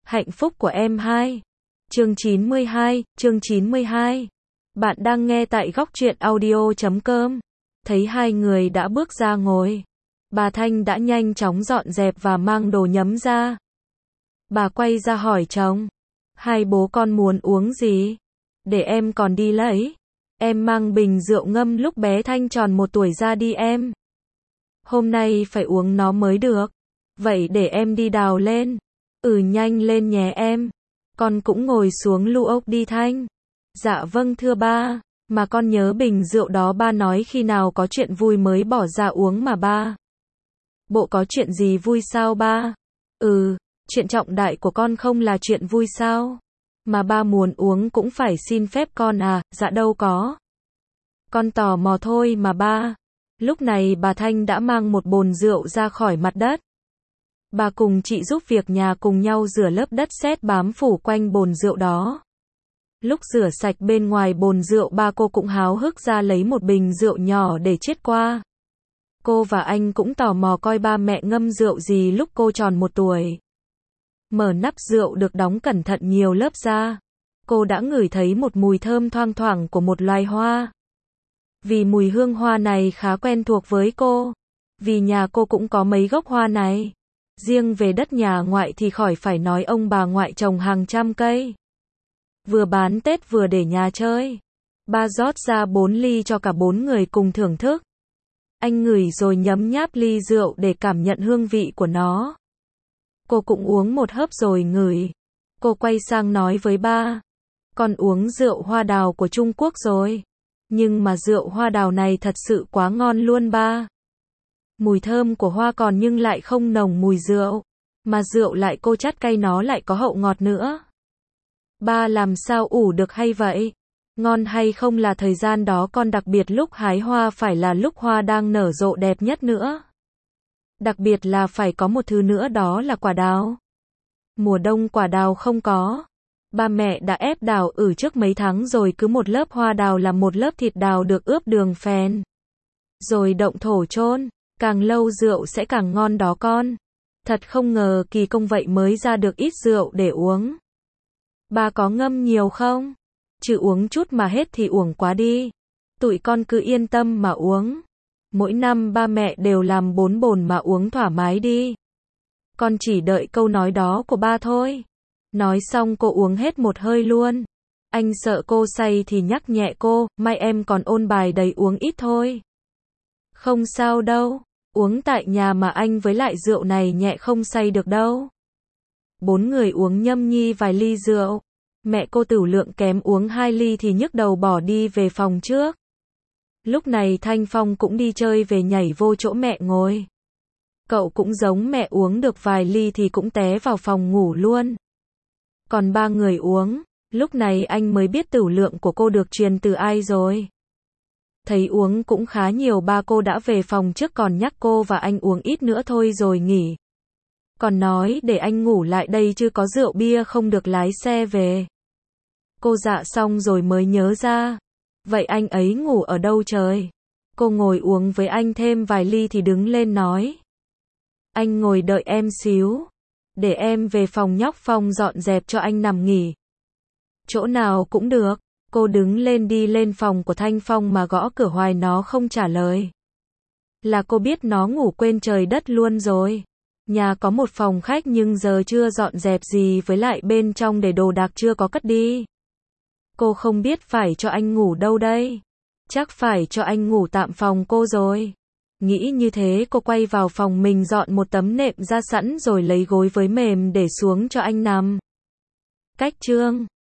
Hạnh phúc của em 2. Chương 92. Bạn đang nghe tại góc truyện audio.com. Thấy hai người đã bước ra ngồi, bà Thanh đã nhanh chóng dọn dẹp và mang đồ nhấm ra. Bà quay ra hỏi chồng, hai bố con muốn uống gì? Để em còn đi lấy. Em mang bình rượu ngâm lúc bé Thanh tròn 1 tuổi ra đi em. Hôm nay phải uống nó mới được. Vậy để em đi đào lên. Nhanh lên nhé em. Con cũng ngồi xuống lu ốc đi Thanh. Dạ vâng thưa ba. Mà con nhớ bình rượu đó ba nói khi nào có chuyện vui mới bỏ ra uống mà ba. Bộ có chuyện gì vui sao ba? Chuyện trọng đại của con không là chuyện vui sao? Mà ba muốn uống cũng phải xin phép con à? Dạ đâu có. Con tò mò thôi mà ba. Lúc này bà Thanh đã mang một bồn rượu ra khỏi mặt đất. Bà cùng chị giúp việc nhà cùng nhau rửa lớp đất sét bám phủ quanh bồn rượu đó. Lúc rửa sạch bên ngoài bồn rượu ba cô cũng háo hức ra lấy một bình rượu nhỏ để chiết qua. Cô và anh cũng tò mò coi ba mẹ ngâm rượu gì lúc cô tròn 1 tuổi. Mở nắp rượu được đóng cẩn thận nhiều lớp ra. Cô đã ngửi thấy một mùi thơm thoang thoảng của một loài hoa. Vì mùi hương hoa này khá quen thuộc với cô. Vì nhà cô cũng có mấy gốc hoa này. Riêng về đất nhà ngoại thì khỏi phải nói, ông bà ngoại trồng hàng trăm cây. Vừa bán Tết vừa để nhà chơi. Ba rót ra 4 ly cho cả 4 người cùng thưởng thức. Anh ngửi rồi nhấm nháp ly rượu để cảm nhận hương vị của nó. Cô cũng uống một hớp rồi ngửi. Cô quay sang nói với ba. Con uống rượu hoa đào của Trung Quốc rồi. Nhưng mà rượu hoa đào này thật sự quá ngon luôn ba. Mùi thơm của hoa còn nhưng lại không nồng mùi rượu. Mà rượu lại cô chát cay, nó lại có hậu ngọt nữa. Ba làm sao ủ được hay vậy? Ngon hay không là thời gian đó con, đặc biệt lúc hái hoa phải là lúc hoa đang nở rộ đẹp nhất nữa. Đặc biệt là phải có một thứ nữa, đó là quả đào. Mùa đông quả đào không có. Ba mẹ đã ép đào trước mấy tháng rồi, cứ một lớp hoa đào là một lớp thịt đào được ướp đường phèn. Rồi động thổ chôn, càng lâu rượu sẽ càng ngon đó con. Thật không ngờ kỳ công vậy mới ra được ít rượu để uống. Ba có ngâm nhiều không? Chứ uống chút mà hết thì uổng quá đi. Tụi con cứ yên tâm mà uống. Mỗi năm ba mẹ đều làm 4 bồn mà uống thoải mái đi. Con chỉ đợi câu nói đó của ba thôi. Nói xong cô uống hết một hơi luôn. Anh sợ cô say thì nhắc nhẹ cô, mai em còn ôn bài đầy, uống ít thôi. Không sao đâu, uống tại nhà mà anh, với lại rượu này nhẹ không say được đâu. 4 người uống nhâm nhi vài ly rượu. Mẹ cô Tửu Lượng kém uống 2 ly thì nhức đầu bỏ đi về phòng trước. Lúc này Thanh Phong cũng đi chơi về, nhảy vô chỗ mẹ ngồi. Cậu cũng giống mẹ, uống được vài ly thì cũng té vào phòng ngủ luôn. Còn 3 người uống, lúc này anh mới biết tửu lượng của cô được truyền từ ai rồi. Thấy uống cũng khá nhiều, ba cô đã về phòng trước, còn nhắc cô và anh uống ít nữa thôi rồi nghỉ. Còn nói để anh ngủ lại đây chứ có rượu bia không được lái xe về. Cô dạ xong rồi mới nhớ ra. Vậy anh ấy ngủ ở đâu trời? Cô ngồi uống với anh thêm vài ly thì đứng lên nói. Anh ngồi đợi em xíu. Để em về phòng nhóc Phong dọn dẹp cho anh nằm nghỉ. Chỗ nào cũng được. Cô đứng lên đi lên phòng của Thanh Phong mà gõ cửa hoài nó không trả lời. Là cô biết nó ngủ quên trời đất luôn rồi. Nhà có một phòng khách nhưng giờ chưa dọn dẹp gì, với lại bên trong để đồ đạc chưa có cất đi. Cô không biết phải cho anh ngủ đâu đây. Chắc phải cho anh ngủ tạm phòng cô rồi. Nghĩ như thế cô quay vào phòng mình dọn một tấm nệm ra sẵn rồi lấy gối với mềm để xuống cho anh nằm. Cách chương